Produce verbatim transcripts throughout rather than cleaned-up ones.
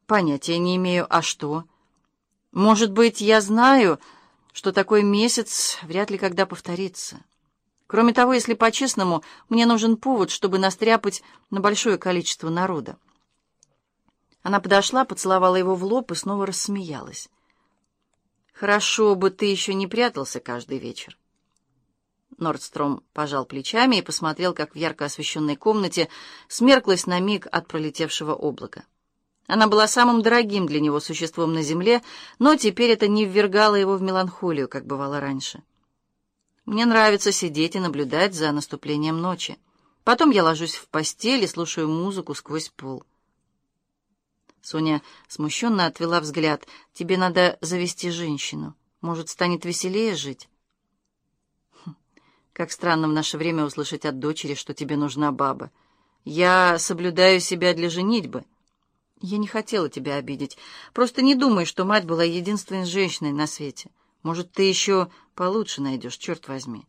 Понятия не имею. А что? Может быть, я знаю, что такой месяц вряд ли когда повторится. Кроме того, если по-честному, мне нужен повод, чтобы настряпать на большое количество народа. Она подошла, поцеловала его в лоб и снова рассмеялась. «Хорошо бы ты еще не прятался каждый вечер». Нордстром пожал плечами и посмотрел, как в ярко освещенной комнате смерклась на миг от пролетевшего облака. Она была самым дорогим для него существом на земле, но теперь это не ввергало его в меланхолию, как бывало раньше. «Мне нравится сидеть и наблюдать за наступлением ночи. Потом я ложусь в постель и слушаю музыку сквозь пол». Соня смущенно отвела взгляд. «Тебе надо завести женщину. Может, станет веселее жить?» хм, «Как странно в наше время услышать от дочери, что тебе нужна баба. Я соблюдаю себя для женитьбы». «Я не хотела тебя обидеть. Просто не думай, что мать была единственной женщиной на свете. Может, ты еще получше найдешь, черт возьми».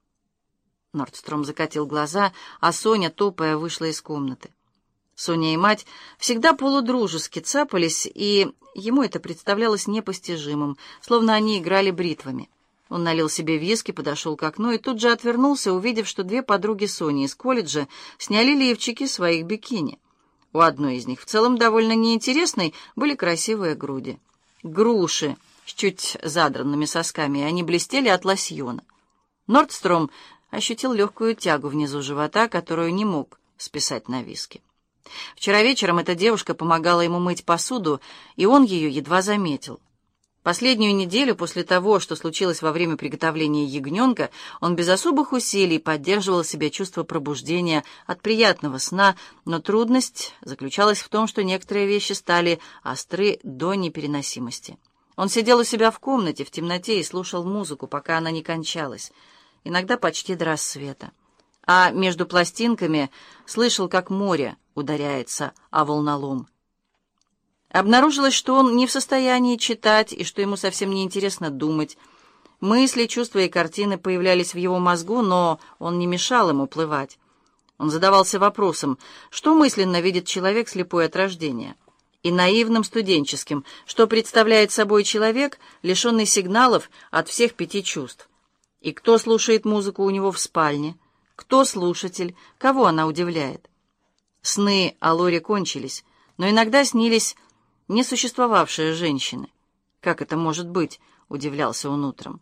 Нордстром закатил глаза, а Соня, топая, вышла из комнаты. Соня и мать всегда полудружески цапались, и ему это представлялось непостижимым, словно они играли бритвами. Он налил себе виски, подошел к окну и тут же отвернулся, увидев, что две подруги Сони из колледжа сняли лифчики своих бикини. У одной из них, в целом довольно неинтересной, были красивые груди. Груши с чуть задранными сосками, и они блестели от лосьона. Нордстром ощутил легкую тягу внизу живота, которую не мог списать на виски. Вчера вечером эта девушка помогала ему мыть посуду, и он ее едва заметил. Последнюю неделю после того, что случилось во время приготовления ягненка, он без особых усилий поддерживал себе чувство пробуждения от приятного сна, но трудность заключалась в том, что некоторые вещи стали остры до непереносимости. Он сидел у себя в комнате в темноте и слушал музыку, пока она не кончалась, иногда почти до рассвета. А между пластинками слышал, как море ударяется о волнолом. Обнаружилось, что он не в состоянии читать и что ему совсем не интересно думать. Мысли, чувства и картины появлялись в его мозгу, но он не мешал им уплывать. Он задавался вопросом, что мысленно видит человек слепой от рождения, и наивным студенческим, что представляет собой человек, лишенный сигналов от всех пяти чувств. И кто слушает музыку у него в спальне, кто слушатель, кого она удивляет. Сны о Лоре кончились, но иногда снились несуществовавшие женщины. «Как это может быть?» — удивлялся он утром.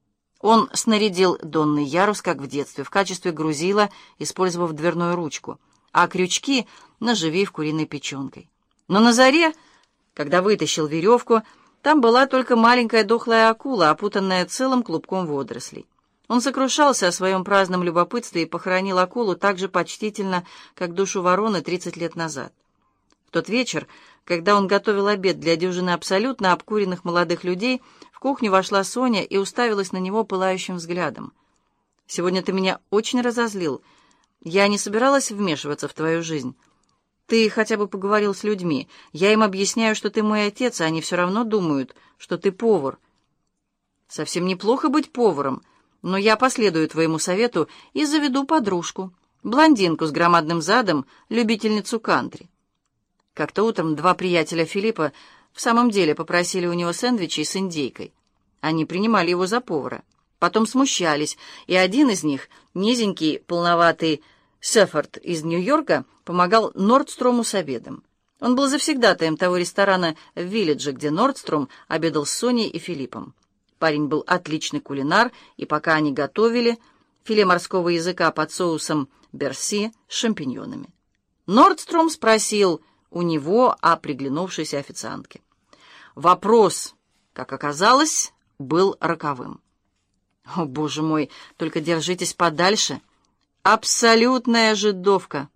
Он снарядил донный ярус, как в детстве, в качестве грузила, использовав дверную ручку, а крючки наживив куриной печенкой. Но на заре, когда вытащил веревку, там была только маленькая дохлая акула, опутанная целым клубком водорослей. Он сокрушался о своем праздном любопытстве и похоронил акулу так же почтительно, как душу вороны тридцать лет назад. В тот вечер, когда он готовил обед для дюжины абсолютно обкуренных молодых людей, в кухню вошла Соня и уставилась на него пылающим взглядом. «Сегодня ты меня очень разозлил. Я не собиралась вмешиваться в твою жизнь. Ты хотя бы поговорил с людьми. Я им объясняю, что ты мой отец, а они все равно думают, что ты повар. Совсем неплохо быть поваром, но я последую твоему совету и заведу подружку, блондинку с громадным задом, любительницу кантри». Как-то утром два приятеля Филиппа в самом деле попросили у него сэндвичей с индейкой. Они принимали его за повара. Потом смущались, и один из них, низенький, полноватый Сеффорд из Нью-Йорка, помогал Нордстрому с обедом. Он был завсегдатаем того ресторана в Виллидже, где Нордстром обедал с Соней и Филиппом. Парень был отличный кулинар, и пока они готовили филе морского языка под соусом берси с шампиньонами, Нордстром спросил у него о приглянувшейся официантке. Вопрос, как оказалось, был роковым. «О, боже мой, только держитесь подальше. Абсолютная жидовка.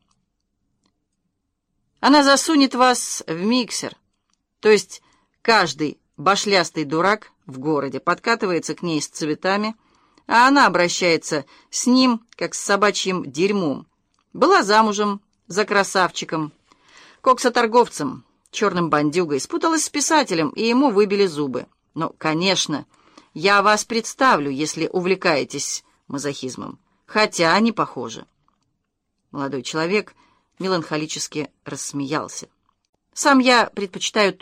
Она засунет вас в миксер. То есть каждый башлястый дурак в городе подкатывается к ней с цветами, а она обращается с ним, как с собачьим дерьмом. Была замужем за красавчиком, коксоторговцем, черным бандюгой, спуталась с писателем, и ему выбили зубы. Ну, конечно, я вас представлю, если увлекаетесь мазохизмом, хотя они похожи». Молодой человек меланхолически рассмеялся. Сам я предпочитаю